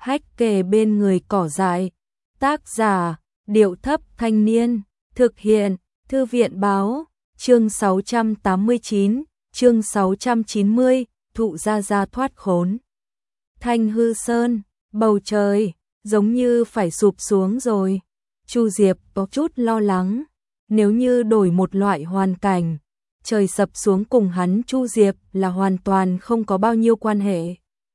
hách kề bên người cỏ dại. Tác giả, Điệu Thấp Thanh Niên. Thực hiện, Thư viện Báo. Chương 689, chương 690, Thụ Gia Gia thoát khốn. Thanh Hư Sơn, bầu trời, giống như phải sụp xuống rồi. Chu Diệp có chút lo lắng. Nếu như đổi một loại hoàn cảnh, trời sập xuống cùng hắn Chu Diệp là hoàn toàn không có bao nhiêu quan hệ.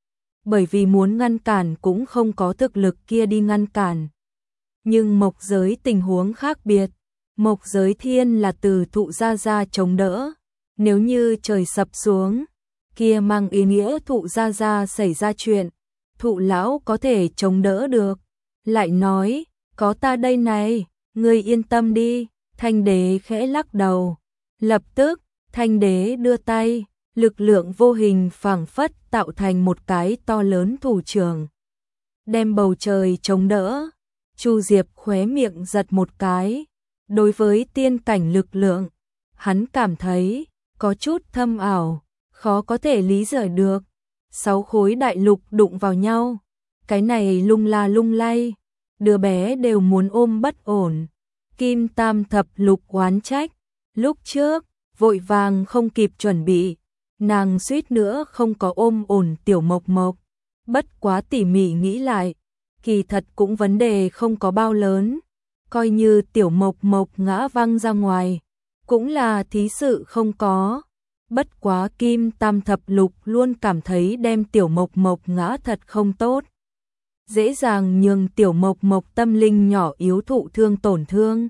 Bởi vì muốn ngăn cản cũng không có thực lực kia đi ngăn cản. Nhưng mộc giới tình huống khác biệt. Mộc giới thiên là từ Thụ Gia Gia chống đỡ. Nếu như trời sập xuống, kia mang ý nghĩa Thụ Gia Gia xảy ra chuyện, Thụ lão có thể chống đỡ được. Lại nói, có ta đây này, ngươi yên tâm đi. Thanh đế khẽ lắc đầu. Lập tức, thanh đế đưa tay, lực lượng vô hình phảng phất tạo thành một cái to lớn thủ trưởng, đem bầu trời chống đỡ. Chu Diệp khóe miệng giật một cái. Đối với tiên cảnh lực lượng, hắn cảm thấy có chút thâm ảo, khó có thể lý giải được. 6 khối đại lục đụng vào nhau, cái này lung la lung lay, đứa bé đều muốn ôm bất ổn. Kim Tam Thập Lục oán trách, lúc trước vội vàng không kịp chuẩn bị, nàng suýt nữa không có ôm ổn tiểu Mộc Mộc. Bất quá tỉ mỉ nghĩ lại, kỳ thật cũng vấn đề không có bao lớn, coi như tiểu Mộc Mộc ngã văng ra ngoài, cũng là thí sự không có. Bất quá Kim Tam Thập Lục luôn cảm thấy đem tiểu Mộc Mộc ngã thật không tốt, dễ dàng nhường tiểu Mộc Mộc tâm linh nhỏ yếu thụ thương tổn thương.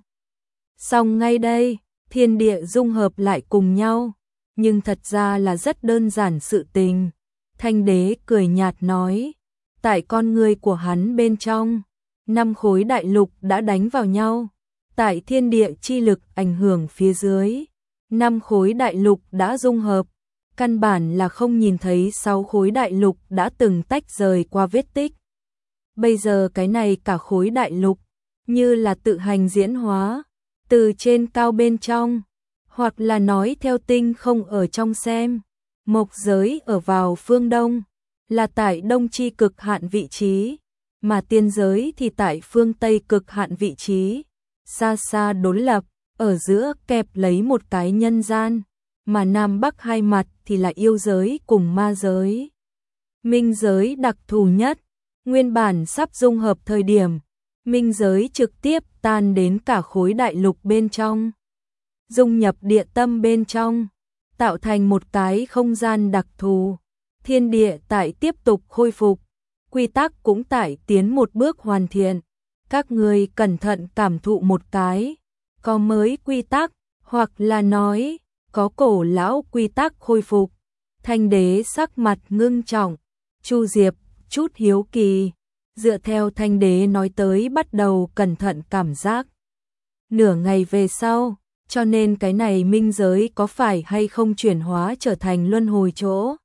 Xong ngay đây, thiên địa dung hợp lại cùng nhau, nhưng thật ra là rất đơn giản sự tình. Thanh đế cười nhạt nói, tại con người của hắn bên trong, 5 khối đại lục đã đánh vào nhau, tại thiên địa chi lực ảnh hưởng phía dưới, 5 khối đại lục đã dung hợp, căn bản là không nhìn thấy 6 khối đại lục đã từng tách rời qua vết tích. Bây giờ cái này cả khối đại lục, như là tự hành diễn hóa, từ trên cao bên trong, hoặc là nói theo tinh không ở trong xem. Mộc giới ở vào phương đông, là tại đông chi cực hạn vị trí, mà tiên giới thì tại phương tây cực hạn vị trí, xa xa đối lập, ở giữa kẹp lấy một cái nhân gian, mà nam bắc hai mặt thì là yêu giới cùng ma giới. Minh giới đặc thù nhất, nguyên bản sắp dung hợp thời điểm, minh giới trực tiếp tan đến cả khối đại lục bên trong, dung nhập địa tâm bên trong, tạo thành một cái không gian đặc thù. Thiên địa tại tiếp tục khôi phục, quy tắc cũng tại tiến một bước hoàn thiện. Các người cẩn thận cảm thụ một cái, có mới quy tắc, hoặc là nói, có cổ lão quy tắc khôi phục. Thanh đế sắc mặt ngưng trọng, Chu Diệp chút hiếu kỳ, dựa theo thanh đế nói tới bắt đầu cẩn thận cảm giác. Nửa ngày về sau, cho nên cái này minh giới có phải hay không chuyển hóa trở thành luân hồi chỗ?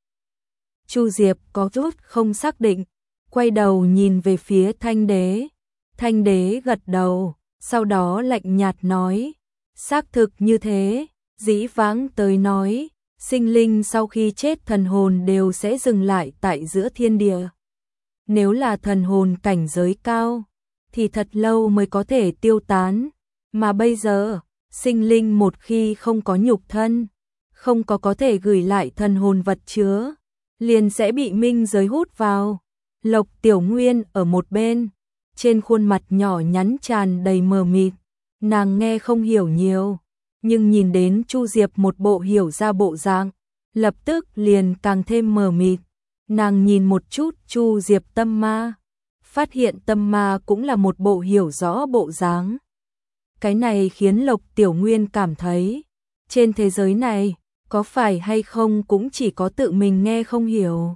Chu Diệp có chút không xác định, quay đầu nhìn về phía thanh đế. Thanh đế gật đầu, sau đó lạnh nhạt nói, xác thực như thế. Dĩ vãng tới nói, sinh linh sau khi chết thần hồn đều sẽ dừng lại tại giữa thiên địa. Nếu là thần hồn cảnh giới cao, thì thật lâu mới có thể tiêu tán. Mà bây giờ, sinh linh một khi không có nhục thân, không có thể gửi lại thần hồn vật chứa, liền sẽ bị minh giới hút vào. Lộc Tiểu Nguyên ở một bên, trên khuôn mặt nhỏ nhắn tràn đầy mờ mịt, nàng nghe không hiểu nhiều, nhưng nhìn đến Chu Diệp một bộ hiểu ra bộ dạng, lập tức liền càng thêm mờ mịt. Nàng nhìn một chút Chu Diệp tâm ma, phát hiện tâm ma cũng là một bộ hiểu rõ bộ dáng. Cái này khiến Lộc Tiểu Nguyên cảm thấy, trên thế giới này, có phải hay không cũng chỉ có tự mình nghe không hiểu.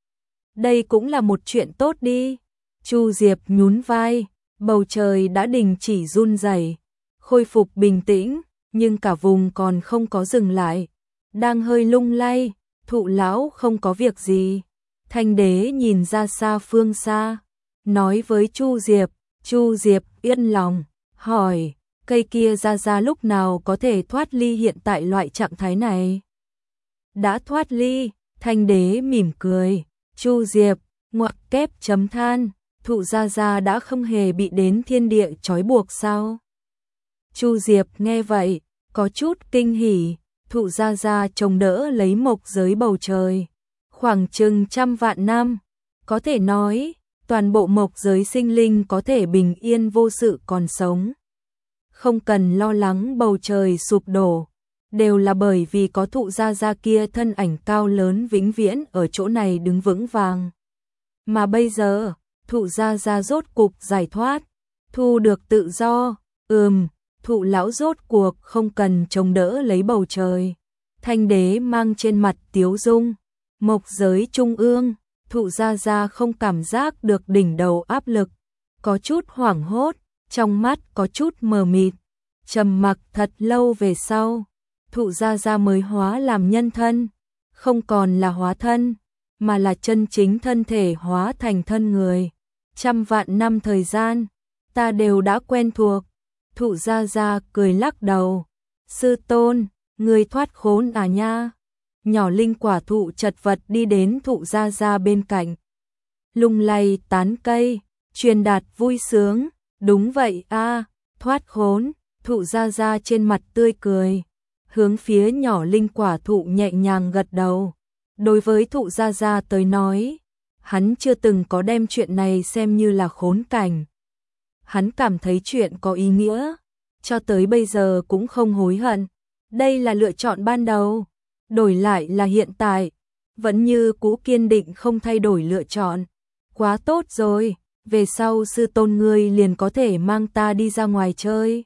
Đây cũng là một chuyện tốt đi. Chu Diệp nhún vai, bầu trời đã đình chỉ run rẩy, khôi phục bình tĩnh, nhưng cả vùng còn không có dừng lại, đang hơi lung lay. Thụ lão không có việc gì. Thanh đế nhìn ra xa phương xa, nói với Chu Diệp. Chu Diệp yên lòng, hỏi, cây kia ra lúc nào có thể thoát ly hiện tại loại trạng thái này? Đã thoát ly. Thanh đế mỉm cười. Chu Diệp ngoặc kép chấm than, Thụ Gia Gia đã không hề bị đến thiên địa trói buộc sao? Chu Diệp nghe vậy, có chút kinh hỉ, Thụ Gia Gia chống đỡ lấy mộc giới bầu trời, khoảng chừng 100 vạn năm, có thể nói, toàn bộ mộc giới sinh linh có thể bình yên vô sự còn sống. Không cần lo lắng bầu trời sụp đổ, đều là bởi vì có Thụ Gia Gia kia thân ảnh cao lớn vĩnh viễn ở chỗ này đứng vững vàng. Mà bây giờ, Thụ Gia Gia rốt cục giải thoát, thu được tự do, Thụ lão rốt cuộc không cần chống đỡ lấy bầu trời. Thanh đế mang trên mặt tiếu dung, mộc giới trung ương, Thụ Gia Gia không cảm giác được đỉnh đầu áp lực, có chút hoảng hốt, trong mắt có chút mờ mịt, trầm mặc thật lâu về sau, Thụ Gia Gia mới hóa làm nhân thân, không còn là hóa thân, mà là chân chính thân thể hóa thành thân người. 100 vạn năm thời gian, ta đều đã quen thuộc. Thụ Gia Gia cười lắc đầu, sư tôn, người thoát khốn à nha. Nhỏ linh quả thụ chật vật đi đến Thụ Gia Gia bên cạnh, lung lay tán cây, truyền đạt vui sướng, đúng vậy a, thoát khốn. Thụ Gia Gia trên mặt tươi cười, hướng phía nhỏ linh quả thụ nhẹ nhàng gật đầu. Đối với Thụ Gia Gia tới nói, hắn chưa từng có đem chuyện này xem như là khốn cảnh. Hắn cảm thấy chuyện có ý nghĩa, cho tới bây giờ cũng không hối hận. Đây là lựa chọn ban đầu, đổi lại là hiện tại, vẫn như cũ kiên định không thay đổi lựa chọn. Quá tốt rồi, về sau sư tôn ngươi liền có thể mang ta đi ra ngoài chơi.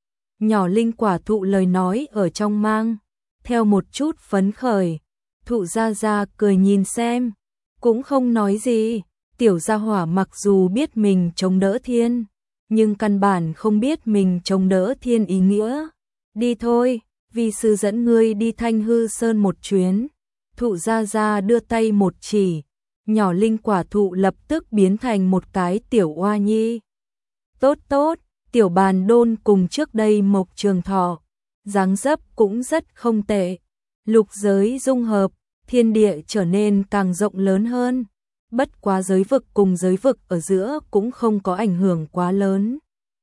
Nhỏ linh quả thụ lời nói ở trong mang theo một chút phấn khởi. Thụ Gia Gia cười nhìn xem, cũng không nói gì. Tiểu gia hỏa mặc dù biết mình chống đỡ thiên, nhưng căn bản không biết mình chống đỡ thiên ý nghĩa. Đi thôi, vi sư dẫn ngươi đi Thanh Hư Sơn một chuyến. Thụ Gia Gia đưa tay một chỉ, nhỏ linh quả thụ lập tức biến thành một cái tiểu oa nhi. Tốt tốt, tiểu bàn đôn cùng trước đây Mộc Trường Thọ, dáng dấp cũng rất không tệ. Lục giới dung hợp, thiên địa trở nên càng rộng lớn hơn. Bất quá giới vực cùng giới vực ở giữa cũng không có ảnh hưởng quá lớn.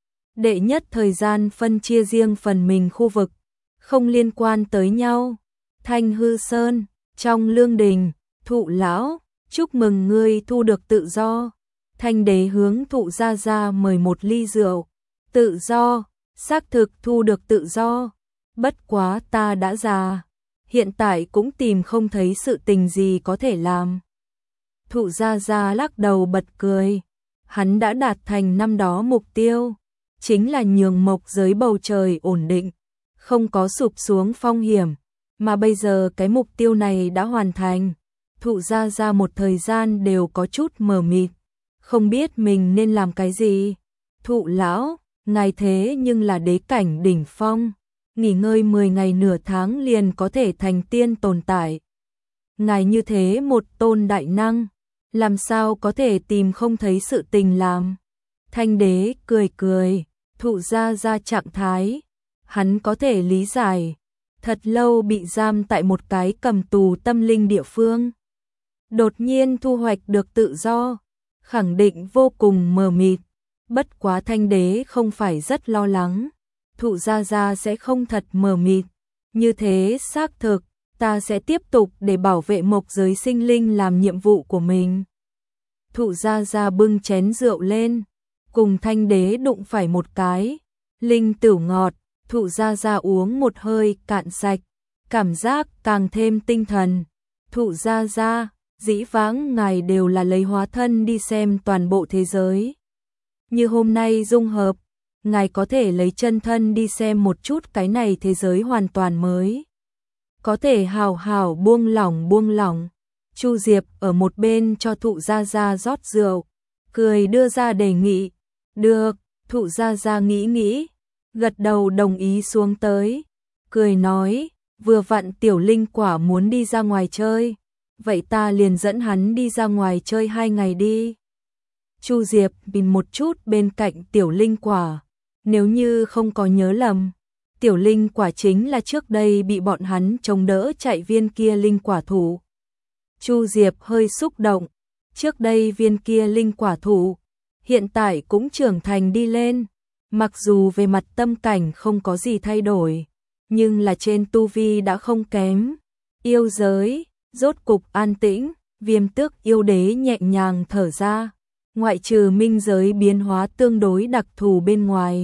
Đệ nhất thời gian phân chia riêng phần mình khu vực, không liên quan tới nhau. Thanh Hư Sơn, trong lương đình, Thụ lão, chúc mừng ngươi thu được tự do. Thanh đế hướng Thụ Gia Gia mời một ly rượu. Tự do, xác thực thu được tự do. Bất quá ta đã già, hiện tại cũng tìm không thấy sự tình gì có thể làm. Thụ Gia Gia lắc đầu bật cười. Hắn đã đạt thành năm đó mục tiêu, chính là nhường mộc giới bầu trời ổn định, không có sụp xuống phong hiểm, mà bây giờ cái mục tiêu này đã hoàn thành. Thụ Gia Gia một thời gian đều có chút mờ mịt, không biết mình nên làm cái gì. Thụ lão, ngài thế nhưng là đế cảnh đỉnh phong, nghỉ ngơi 10 ngày nửa tháng liền có thể thành tiên tồn tại. Ngài như thế một tôn đại năng, làm sao có thể tìm không thấy sự tình làm. Thanh đế cười cười, Thụ Gia Gia trạng thái, hắn có thể lý giải, thật lâu bị giam tại một cái cầm tù tâm linh địa phương. Đột nhiên thu hoạch được tự do, khẳng định vô cùng mờ mịt. Bất quá thanh đế không phải rất lo lắng, Thụ Gia Gia sẽ không thật mờ mịt. Như thế xác thực, ta sẽ tiếp tục để bảo vệ mộc giới sinh linh làm nhiệm vụ của mình. Thụ Gia Gia bưng chén rượu lên, cùng thanh đế đụng phải một cái. Linh tửu ngọt, Thụ Gia Gia uống một hơi cạn sạch, cảm giác càng thêm tinh thần. Thụ Gia Gia, dĩ vãng ngài đều là lấy hóa thân đi xem toàn bộ thế giới. Như hôm nay dung hợp, ngài có thể lấy chân thân đi xem một chút cái này thế giới hoàn toàn mới. Có thể hào hào buông lỏng. Chu Diệp ở một bên cho Thụ Gia Gia rót rượu, cười đưa ra đề nghị. Được, Thụ Gia Gia nghĩ, gật đầu đồng ý xuống tới. Cười nói, vừa vặn tiểu linh quả muốn đi ra ngoài chơi, vậy ta liền dẫn hắn đi ra ngoài chơi 2 ngày đi. Chu Diệp nhìn một chút bên cạnh tiểu linh quả, nếu như không có nhớ lầm, tiểu linh quả chính là trước đây bị bọn hắn chống đỡ chạy viên kia linh quả thụ. Chu Diệp hơi xúc động, trước đây viên kia linh quả thụ hiện tại cũng trưởng thành đi lên, mặc dù về mặt tâm cảnh không có gì thay đổi, nhưng là trên tu vi đã không kém. Yêu giới, rốt cục an tĩnh, Viêm Tước yêu đế nhẹ nhàng thở ra, ngoại trừ minh giới biến hóa tương đối đặc thù bên ngoài.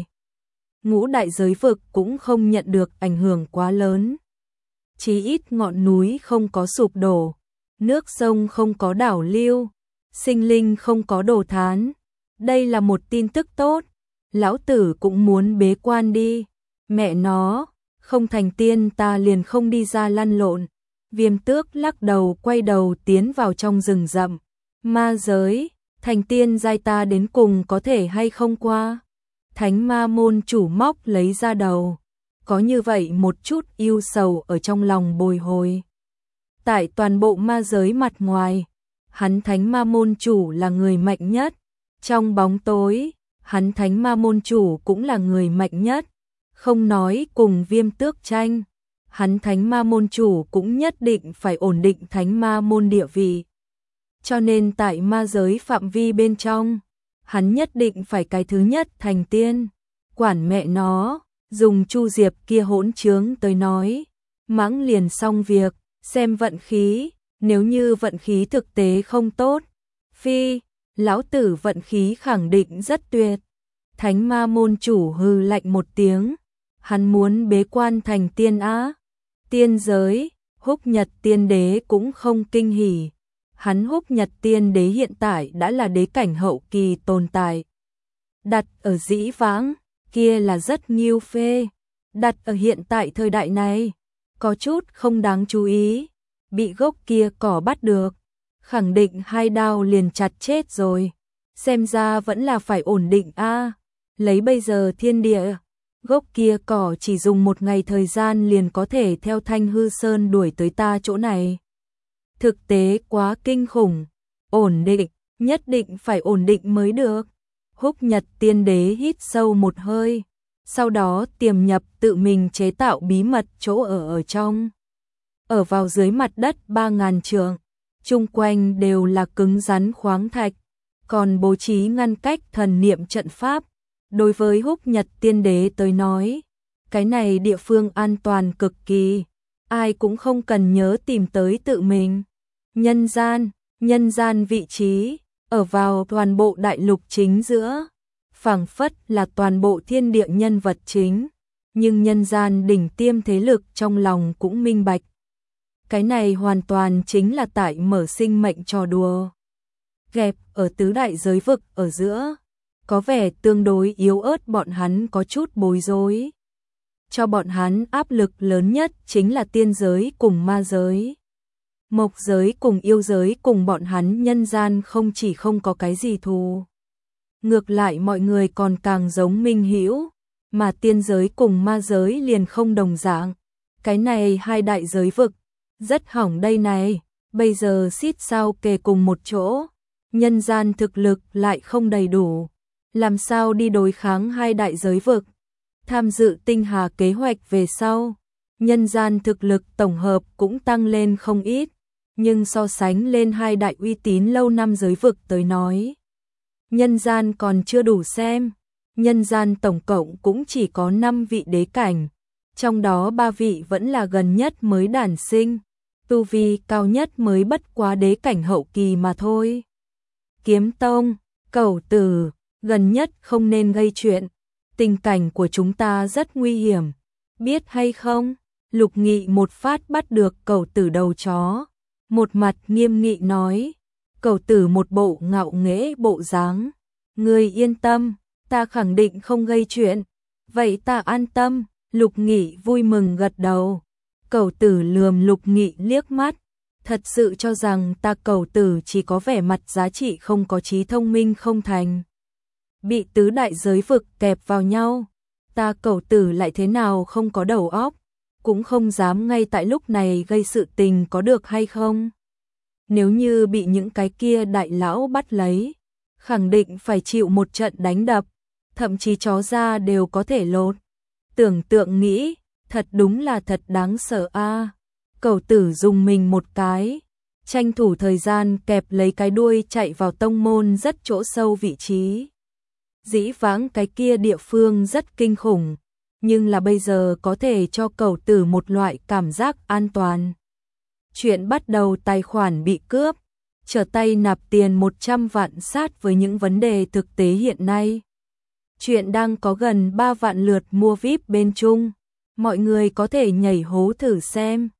Ngũ đại giới vực cũng không nhận được ảnh hưởng quá lớn. Chí ít ngọn núi không có sụp đổ, nước sông không có đảo lưu, sinh linh không có đổ thán. Đây là một tin tức tốt. Lão tử cũng muốn bế quan đi. Mẹ nó, không thành tiên ta liền không đi ra lăn lộn. Viêm Tước lắc đầu quay đầu tiến vào trong rừng rậm. Ma giới, thành tiên giai ta đến cùng có thể hay không qua. Thánh ma môn chủ móc lấy ra đầu. Có như vậy một chút yêu sầu ở trong lòng bồi hồi. Tại toàn bộ ma giới mặt ngoài, hắn thánh ma môn chủ là người mạnh nhất. Trong bóng tối, hắn thánh ma môn chủ cũng là người mạnh nhất. Không nói cùng Viêm Tước tranh, hắn thánh ma môn chủ cũng nhất định phải ổn định thánh ma môn địa vị. Cho nên tại ma giới phạm vi bên trong, hắn nhất định phải cái thứ nhất thành tiên. Quản mẹ nó, dùng Chu Diệp kia hỗn trướng tới nói, mắng liền xong việc, xem vận khí, nếu như vận khí thực tế không tốt. Phi, lão tử vận khí khẳng định rất tuyệt. Thánh ma môn chủ hừ lạnh một tiếng, hắn muốn bế quan thành tiên á. Tiên giới, Húc Nhật tiên đế cũng không kinh hỉ. Hắn Húc Nhật tiên đế hiện tại đã là đế cảnh hậu kỳ tồn tại. Đặt ở dĩ vãng, kia là rất nghiêu phê. Đặt ở hiện tại thời đại này, có chút không đáng chú ý. Bị gốc kia cỏ bắt được, khẳng định hai đao liền chặt chết rồi. Xem ra vẫn là phải ổn định a. Lấy bây giờ thiên địa, gốc kia cỏ chỉ dùng một ngày thời gian liền có thể theo Thanh Hư Sơn đuổi tới ta chỗ này. Thực tế quá kinh khủng. Ổn định, nhất định phải ổn định mới được. Húc Nhật tiên đế hít sâu một hơi, sau đó tiềm nhập tự mình chế tạo bí mật chỗ ở trong. Ở vào dưới mặt đất 3.000 trượng, chung quanh đều là cứng rắn khoáng thạch, còn bố trí ngăn cách thần niệm trận pháp. Đối với Húc Nhật tiên đế tới nói, cái này địa phương an toàn cực kỳ, ai cũng không cần nhớ tìm tới tự mình. Nhân gian vị trí, ở vào toàn bộ đại lục chính giữa, phảng phất là toàn bộ thiên địa nhân vật chính, nhưng nhân gian đỉnh tiêm thế lực trong lòng cũng minh bạch. Cái này hoàn toàn chính là tại mở sinh mệnh trò đùa. Gẹp ở tứ đại giới vực ở giữa, có vẻ tương đối yếu ớt, bọn hắn có chút bối rối. Cho bọn hắn áp lực lớn nhất chính là tiên giới cùng ma giới. Mộc giới cùng yêu giới cùng bọn hắn nhân gian không chỉ không có cái gì thù. Ngược lại mọi người còn càng giống minh hữu, mà tiên giới cùng ma giới liền không đồng dạng. Cái này hai đại giới vực, rất hỏng đây này, bây giờ xít sao kề cùng một chỗ. Nhân gian thực lực lại không đầy đủ, làm sao đi đối kháng hai đại giới vực. Tham dự tinh hà kế hoạch về sau, nhân gian thực lực tổng hợp cũng tăng lên không ít, nhưng so sánh lên hai đại uy tín lâu năm giới vực tới nói, nhân gian còn chưa đủ xem. Nhân gian tổng cộng cũng chỉ có 5 vị đế cảnh, trong đó 3 vị vẫn là gần nhất mới đản sinh, tu vi cao nhất mới bất quá đế cảnh hậu kỳ mà thôi. Kiếm Tông, Cẩu Tử, gần nhất không nên gây chuyện, tình cảnh của chúng ta rất nguy hiểm, biết hay không? Lục Nghị một phát bắt được Cẩu Tử đầu chó, một mặt nghiêm nghị nói. Cẩu Tử một bộ ngạo nghễ bộ dáng, ngươi yên tâm, ta khẳng định không gây chuyện. Vậy ta an tâm. Lục Nghị vui mừng gật đầu. Cẩu Tử lườm Lục Nghị liếc mắt, thật sự cho rằng ta Cẩu Tử chỉ có vẻ mặt giá trị không có trí thông minh không thành. Bị tứ đại giới vực kẹp vào nhau, ta Cẩu Tử lại thế nào không có đầu óc, cũng không dám ngay tại lúc này gây sự tình, có được hay không? Nếu như bị những cái kia đại lão bắt lấy, khẳng định phải chịu một trận đánh đập, thậm chí chó da đều có thể lột. Tưởng tượng nghĩ, thật đúng là thật đáng sợ a. Cẩu Tử dùng mình một cái, tranh thủ thời gian kẹp lấy cái đuôi chạy vào tông môn rất chỗ sâu vị trí. Dĩ vãng cái kia địa phương rất kinh khủng, nhưng là bây giờ có thể cho cậu tử một loại cảm giác an toàn. Chuyện bắt đầu tài khoản bị cướp, trở tay nạp tiền 100 vạn sát với những vấn đề thực tế hiện nay. Chuyện đang có gần 3 vạn lượt mua VIP bên Trung, mọi người có thể nhảy hố thử xem.